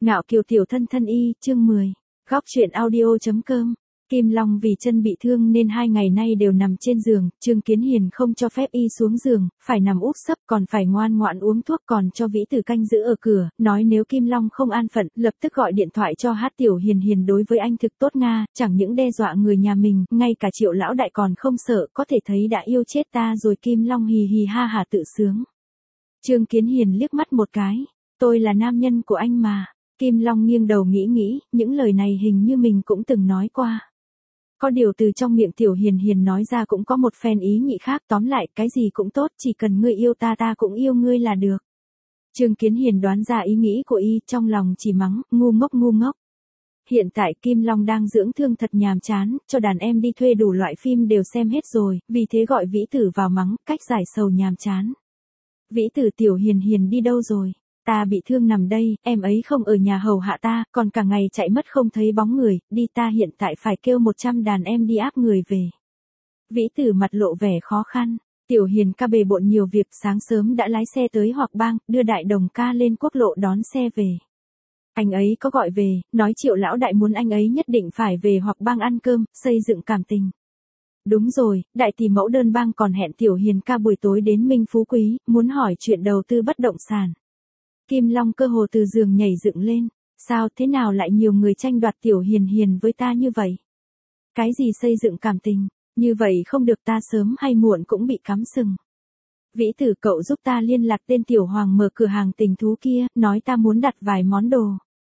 Ngạo kiều tiểu thân thân y, chương 10. Góc truyện audio.com. Kim Long vì chân bị thương nên 2 ngày nay đều nằm trên giường, Trương Kiến Hiền không cho phép y xuống giường, phải nằm úp sấp còn phải ngoan ngoãn uống thuốc, còn cho Vĩ Tử canh giữ ở cửa, nói nếu Kim Long không an phận, lập tức gọi điện thoại cho Hát Tiểu Hiền Hiền đối với anh thực tốt Nga, chẳng những đe dọa người nhà mình, ngay cả Triệu lão đại còn không sợ, có thể thấy đã yêu chết ta rồi. Kim Long hì hì ha hả tự sướng. Trương Kiến Hiền liếc mắt một cái, tôi là nam nhân của anh mà. Kim Long nghiêng đầu nghĩ, những lời này hình như mình cũng từng nói qua. Có điều từ trong miệng Tiểu Hiền Hiền nói ra cũng có một phen ý nhị khác, tóm lại cái gì cũng tốt, chỉ cần ngươi yêu ta ta cũng yêu ngươi là được. Trương Kiến Hiền đoán ra ý nghĩ của y, trong lòng chỉ mắng, ngu ngốc. Hiện tại Kim Long đang dưỡng thương thật nhàm chán, cho đàn em đi thuê đủ loại phim đều xem hết rồi, vì thế gọi Vĩ Tử vào mắng, cách giải sầu nhàm chán. Vĩ Tử, Tiểu Hiền Hiền đi đâu rồi? Ta bị thương nằm đây, em ấy không ở nhà hầu hạ ta, còn cả ngày chạy mất không thấy bóng người, đi ta hiện tại phải kêu 100 đàn em đi áp người về. Vĩ Tử mặt lộ vẻ khó khăn, Tiểu Hiền ca bề bộn nhiều việc, sáng sớm đã lái xe tới Hoặc Bang, đưa Đại Đồng ca lên quốc lộ đón xe về. Anh ấy có gọi về, nói Triệu lão đại muốn anh ấy nhất định phải về Hoặc Bang ăn cơm, xây dựng cảm tình. Đúng rồi, đại tỷ mẫu đơn bang còn hẹn Tiểu Hiền ca buổi tối đến Minh Phú Quý, muốn hỏi chuyện đầu tư bất động sản. Kim Long cơ hồ từ giường nhảy dựng lên, sao thế nào lại nhiều người tranh đoạt Tiểu Hiền Hiền với ta như vậy? Cái gì xây dựng cảm tình, như vậy không được, ta sớm hay muộn cũng bị cắm sừng. Vĩ Tử, cậu giúp ta liên lạc tên Tiểu Hoàng mở cửa hàng tình thú kia, nói ta muốn đặt vài món đồ.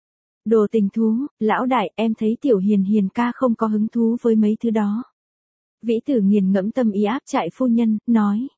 Đồ tình thú, lão đại, em thấy Tiểu Hiền Hiền ca không có hứng thú với mấy thứ đó. Vĩ Tử nghiền ngẫm tâm ý áp trại phu nhân, nói.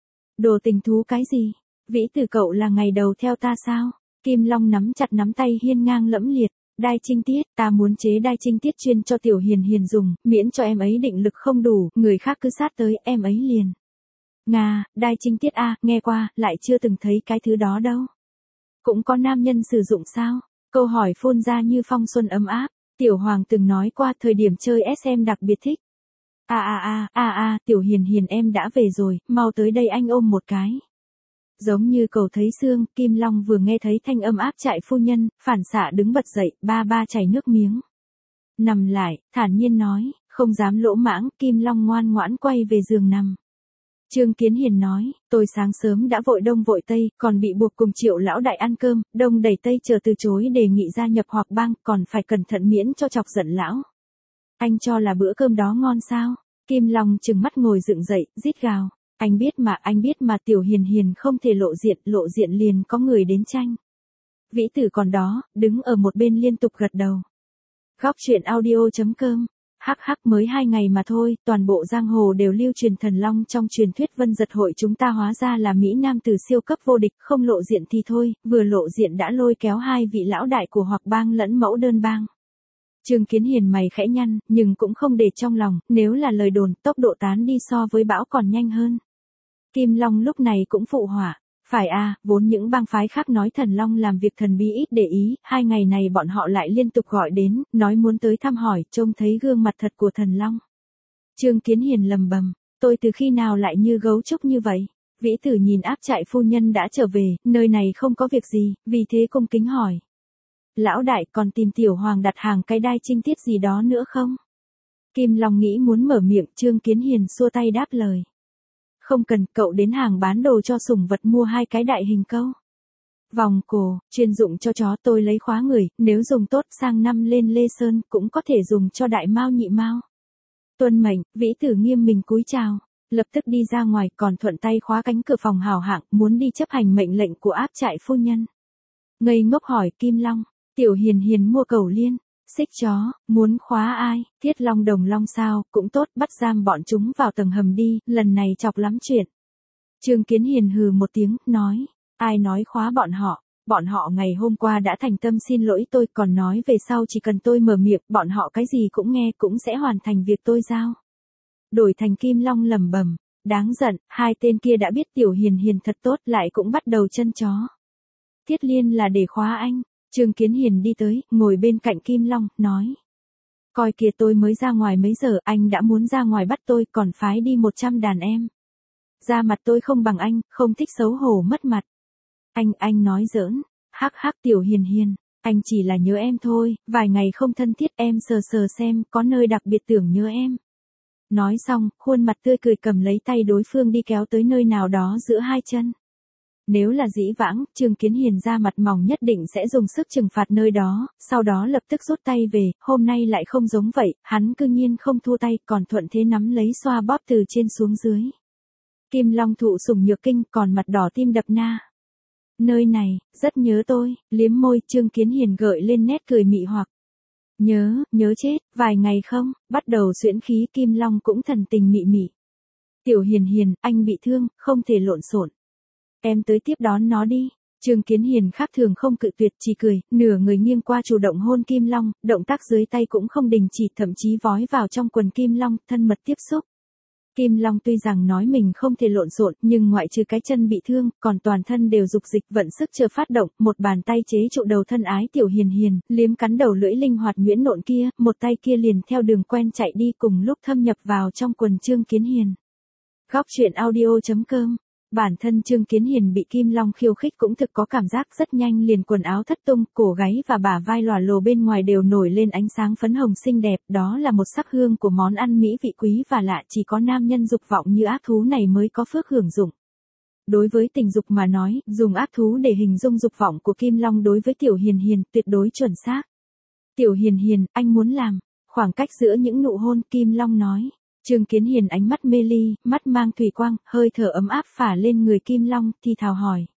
Đồ tình thú cái gì? Vĩ Tử, cậu là ngày đầu theo ta sao? Kim Long nắm chặt nắm tay hiên ngang lẫm liệt. Đai trinh tiết, ta muốn chế đai trinh tiết chuyên cho Tiểu Hiền Hiền dùng, miễn cho em ấy định lực không đủ, người khác cứ sát tới, em ấy liền. Nga, đai trinh tiết a, nghe qua, lại chưa từng thấy cái thứ đó đâu. Cũng có nam nhân sử dụng sao? Câu hỏi phun ra như phong xuân ấm áp. Tiểu Hoàng từng nói qua thời điểm chơi SM đặc biệt thích. Tiểu Hiền Hiền em đã về rồi, mau tới đây anh ôm một cái. Giống như cầu thấy xương, Kim Long vừa nghe thấy thanh âm áp trại phu nhân, phản xạ đứng bật dậy, ba chảy nước miếng. Nằm lại, thản nhiên nói, không dám lỗ mãng, Kim Long ngoan ngoãn quay về giường nằm. Trương Kiến Hiền nói, tôi sáng sớm đã vội đông vội tây, còn bị buộc cùng Triệu lão đại ăn cơm, đông đẩy tây chờ từ chối đề nghị gia nhập Hoặc Bang, còn phải cẩn thận miễn cho chọc giận lão. Anh cho là bữa cơm đó ngon sao? Kim Long trừng mắt ngồi dựng dậy, rít gào. Anh biết mà Tiểu Hiền Hiền không thể lộ diện liền có người đến tranh. Vĩ Tử còn đó, đứng ở một bên liên tục gật đầu. Góc truyện audio.com. Mới 2 ngày mà thôi, toàn bộ giang hồ đều lưu truyền thần long trong truyền thuyết Vân Giật hội chúng ta hóa ra là mỹ nam tử siêu cấp vô địch, không lộ diện thì thôi, vừa lộ diện đã lôi kéo 2 vị lão đại của Hoặc Bang lẫn mẫu đơn bang. Trương Kiến Hiền mày khẽ nhăn, nhưng cũng không để trong lòng, nếu là lời đồn, tốc độ tán đi so với bão còn nhanh hơn. Kim Long lúc này cũng phụ họa, phải vốn những bang phái khác nói thần long làm việc thần bí ít để ý, 2 ngày này bọn họ lại liên tục gọi đến, nói muốn tới thăm hỏi, trông thấy gương mặt thật của thần long. Trương Kiến Hiền lầm bầm, tôi từ khi nào lại như gấu trúc như vậy? Vĩ Tử nhìn áp trại phu nhân đã trở về, nơi này không có việc gì, vì thế cung kính hỏi. Lão đại, còn tìm Tiểu Hoàng đặt hàng cái đai trinh tiết gì đó nữa không? Kim Long nghĩ muốn mở miệng, Trương Kiến Hiền xua tay đáp lời. Không cần, cậu đến hàng bán đồ cho sủng vật mua 2 cái đại hình câu. Vòng cổ, chuyên dụng cho chó, tôi lấy khóa người, nếu dùng tốt sang năm lên Lê Sơn cũng có thể dùng cho đại mao nhị mao. Tuân mệnh, Vĩ Tử nghiêm mình cúi chào, lập tức đi ra ngoài, còn thuận tay khóa cánh cửa phòng hào hạng, muốn đi chấp hành mệnh lệnh của áp trại phu nhân. Ngây ngốc hỏi Kim Long, Tiểu Hiền Hiền mua cẩu liên, xích chó, muốn khóa ai? Thiết Long Đồng Long sao, cũng tốt, bắt giam bọn chúng vào tầng hầm đi, lần này chọc lắm chuyện. Trương Kiến Hiền hừ một tiếng, nói, ai nói khóa bọn họ ngày hôm qua đã thành tâm xin lỗi tôi, còn nói về sau chỉ cần tôi mở miệng, bọn họ cái gì cũng nghe, cũng sẽ hoàn thành việc tôi giao. Đổi thành Kim Long lẩm bẩm, đáng giận, 2 tên kia đã biết Tiểu Hiền Hiền thật tốt lại cũng bắt đầu chân chó. Thiết Liên là để khóa anh. Trương Kiến Hiền đi tới, ngồi bên cạnh Kim Long, nói. Coi kìa, tôi mới ra ngoài mấy giờ, anh đã muốn ra ngoài bắt tôi, còn phái đi 100 đàn em. Da mặt tôi không bằng anh, không thích xấu hổ mất mặt. Anh nói giỡn. Tiểu Hiền Hiền, Anh chỉ là nhớ em thôi, vài ngày không thân thiết em sờ sờ xem có nơi đặc biệt tưởng nhớ em. Nói xong, khuôn mặt tươi cười cầm lấy tay đối phương đi kéo tới nơi nào đó giữa hai chân. Nếu là dĩ vãng, Trương Kiến Hiền ra mặt mỏng nhất định sẽ dùng sức trừng phạt nơi đó, sau đó lập tức rút tay về, hôm nay lại không giống vậy, hắn cư nhiên không thua tay còn thuận thế nắm lấy xoa bóp từ trên xuống dưới. Kim Long thụ sủng nhược kinh còn mặt đỏ tim đập na. Nơi này, rất nhớ tôi, liếm môi Trương Kiến Hiền gợi lên nét cười mị hoặc. Nhớ chết, vài ngày không, bắt đầu xuyễn khí Kim Long cũng thần tình mị mị. Tiểu Hiền Hiền, anh bị thương, không thể lộn xộn. Em tới tiếp đón nó đi. Trương Kiến Hiền khác thường không cự tuyệt chỉ cười, nửa người nghiêng qua chủ động hôn Kim Long, động tác dưới tay cũng không đình chỉ thậm chí vói vào trong quần Kim Long, thân mật tiếp xúc. Kim Long tuy rằng nói mình không thể lộn xộn, nhưng ngoại trừ cái chân bị thương, còn toàn thân đều dục dịch vận sức chờ phát động, một bàn tay chế trụ đầu thân ái Tiểu Hiền Hiền, liếm cắn đầu lưỡi linh hoạt nhuyễn nộn kia, một tay kia liền theo đường quen chạy đi cùng lúc thâm nhập vào trong quần Trương Kiến Hiền. Góc truyện audio.com. Bản thân Trương Kiến Hiền bị Kim Long khiêu khích cũng thực có cảm giác rất nhanh liền quần áo thất tung, cổ gáy và bả vai lòa lồ bên ngoài đều nổi lên ánh sáng phấn hồng xinh đẹp, đó là một sắc hương của món ăn mỹ vị quý và lạ chỉ có nam nhân dục vọng như ác thú này mới có phước hưởng dụng. Đối với tình dục mà nói, dùng ác thú để hình dung dục vọng của Kim Long đối với Tiểu Hiền Hiền tuyệt đối chuẩn xác. Tiểu Hiền Hiền, anh muốn làm. Khoảng cách giữa những nụ hôn Kim Long nói. Trương Kiến Hiền ánh mắt mê ly, mắt mang thủy quang, hơi thở ấm áp phả lên người Kim Long, thì thào hỏi.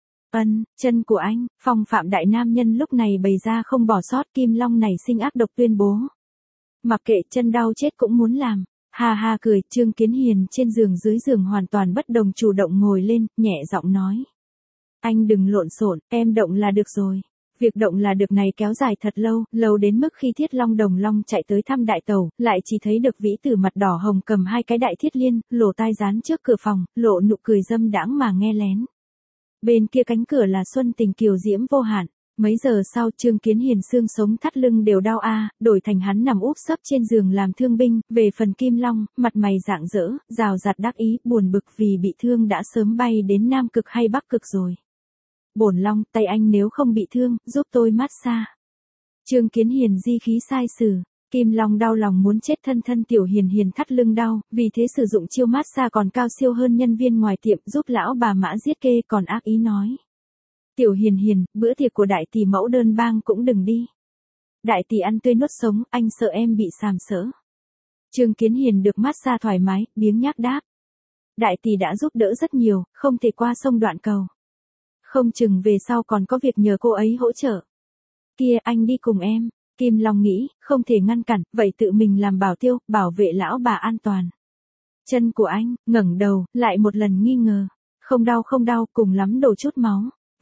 Chân của anh, phong phạm đại nam nhân lúc này bày ra không bỏ sót Kim Long này sinh ác độc tuyên bố. Mặc kệ chân đau chết cũng muốn làm. Ha ha cười, Trương Kiến Hiền trên giường dưới giường hoàn toàn bất đồng chủ động ngồi lên, nhẹ giọng nói. Anh đừng lộn xộn, em động là được rồi. Việc động là được này kéo dài thật lâu, lâu đến mức khi Thiết Long Đồng Long chạy tới thăm đại tẩu, lại chỉ thấy được Vĩ Tử mặt đỏ hồng cầm hai cái đại thiết liên, lỗ tai dán trước cửa phòng, lộ nụ cười dâm đãng mà nghe lén. Bên kia cánh cửa là Xuân Tình kiều diễm vô hạn. Mấy giờ sau Trương Kiến Hiền xương sống thắt lưng đều đau đổi thành hắn nằm úp sấp trên giường làm thương binh, về phần Kim Long, mặt mày rạng rỡ, rào rạt đắc ý, buồn bực vì bị thương đã sớm bay đến Nam Cực hay Bắc Cực rồi. Bổn Long, tay anh nếu không bị thương, giúp tôi massage. Trương Kiến Hiền di khí sai sử. Kim Long đau lòng muốn chết thân Tiểu Hiền Hiền thắt lưng đau, vì thế sử dụng chiêu massage còn cao siêu hơn nhân viên ngoài tiệm giúp lão bà Mã giết kê còn ác ý nói. Tiểu Hiền Hiền, bữa tiệc của đại tỷ mẫu đơn bang cũng đừng đi. Đại tỷ ăn tươi nuốt sống, anh sợ em bị sàm sỡ. Trương Kiến Hiền được massage thoải mái, biếng nhác đáp. Đại tỷ đã giúp đỡ rất nhiều, không thể qua sông đoạn cầu. Không chừng về sau còn có việc nhờ cô ấy hỗ trợ. Kia, anh đi cùng em. Kim Long nghĩ, không thể ngăn cản, vậy tự mình làm bảo tiêu, bảo vệ lão bà an toàn. Chân của anh, ngẩng đầu, lại một lần nghi ngờ. Không đau, cùng lắm đổ chút máu.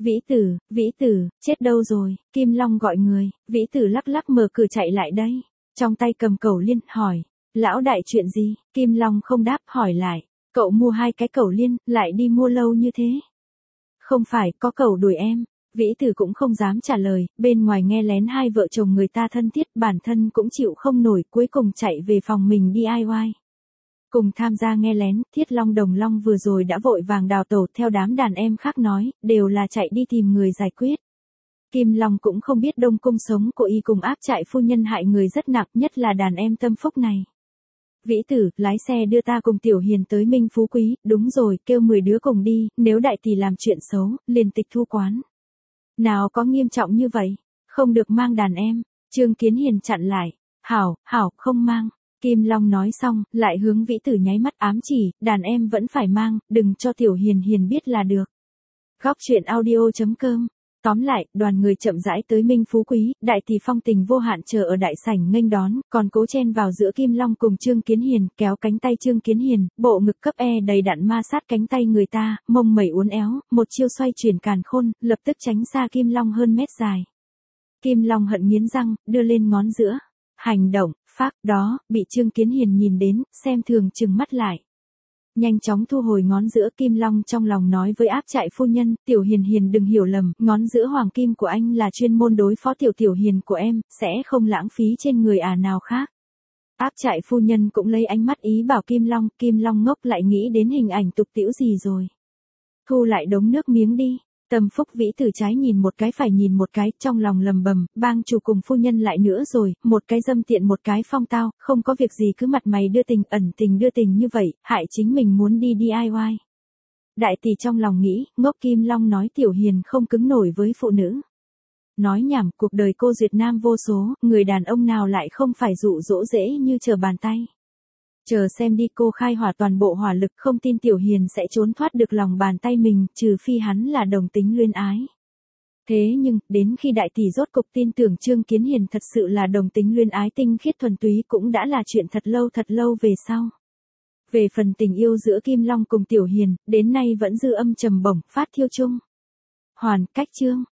Vĩ Tử, chết đâu rồi? Kim Long gọi người, Vĩ Tử lắc lắc mở cửa chạy lại đây. Trong tay cầm cẩu liên, hỏi. Lão đại chuyện gì? Kim Long không đáp, hỏi lại. Cậu mua hai cái cẩu liên, lại đi mua lâu như thế? Không phải, có cẩu đuổi em. Vĩ Tử cũng không dám trả lời, bên ngoài nghe lén hai vợ chồng người ta thân thiết, bản thân cũng chịu không nổi, cuối cùng chạy về phòng mình DIY. Cùng tham gia nghe lén, Thiết Long Đồng Long vừa rồi đã vội vàng đào tẩu theo đám đàn em khác nói, đều là chạy đi tìm người giải quyết. Kim Long cũng không biết Đông Cung sống của y cùng áp trại phu nhân hại người rất nặng, nhất là đàn em tâm phúc này. Vĩ Tử, lái xe đưa ta cùng Tiểu Hiền tới Minh Phú Quý, đúng rồi, kêu 10 đứa cùng đi, nếu đại tỷ làm chuyện xấu, liền tịch thu quán. Nào có nghiêm trọng như vậy, không được mang đàn em. Trương Kiến Hiền chặn lại, hảo, không mang. Kim Long nói xong, lại hướng Vĩ Tử nháy mắt ám chỉ, đàn em vẫn phải mang, đừng cho Tiểu Hiền Hiền biết là được. Góc truyện audio.com. Tóm lại, đoàn người chậm rãi tới Minh Phú Quý, đại tỷ phong tình vô hạn chờ ở đại sảnh nghênh đón, còn cố chen vào giữa Kim Long cùng Trương Kiến Hiền, kéo cánh tay Trương Kiến Hiền, bộ ngực cấp đầy đặn ma sát cánh tay người ta, mông mẩy uốn éo, một chiêu xoay chuyển càn khôn, lập tức tránh xa Kim Long hơn mét dài. Kim Long hận nghiến răng, đưa lên ngón giữa. Hành động, phác, đó, bị Trương Kiến Hiền nhìn đến, xem thường trừng mắt lại. Nhanh chóng thu hồi ngón giữa. Kim Long trong lòng nói với áp trại phu nhân, Tiểu Hiền Hiền đừng hiểu lầm, ngón giữa hoàng kim của anh là chuyên môn đối phó Tiểu Hiền của em, sẽ không lãng phí trên người nào khác. Áp trại phu nhân cũng lấy ánh mắt ý bảo Kim Long ngốc lại nghĩ đến hình ảnh tục tĩu gì rồi. Thu lại đống nước miếng đi, Tâm Phúc Vĩ từ trái nhìn một cái phải nhìn một cái, trong lòng lầm bầm, bang chủ cùng phu nhân lại nữa rồi, một cái dâm tiện một cái phong tao, không có việc gì cứ mặt mày đưa tình ẩn tình đưa tình như vậy, hại chính mình muốn đi DIY. Đại tỷ trong lòng nghĩ, ngốc Kim Long nói Tiểu Hiền không cứng nổi với phụ nữ. Nói nhảm, cuộc đời cô duyệt nam vô số, người đàn ông nào lại không phải dụ dỗ dễ như trở bàn tay. Chờ xem đi, cô khai hỏa toàn bộ hỏa lực, không tin Tiểu Hiền sẽ trốn thoát được lòng bàn tay mình, trừ phi hắn là đồng tính luyến ái. Thế nhưng, đến khi đại tỷ rốt cục tin tưởng Trương Kiến Hiền thật sự là đồng tính luyến ái tinh khiết thuần túy cũng đã là chuyện thật lâu về sau. Về phần tình yêu giữa Kim Long cùng Tiểu Hiền, đến nay vẫn dư âm trầm bổng, phát thiêu chung. Hoàn cách chương.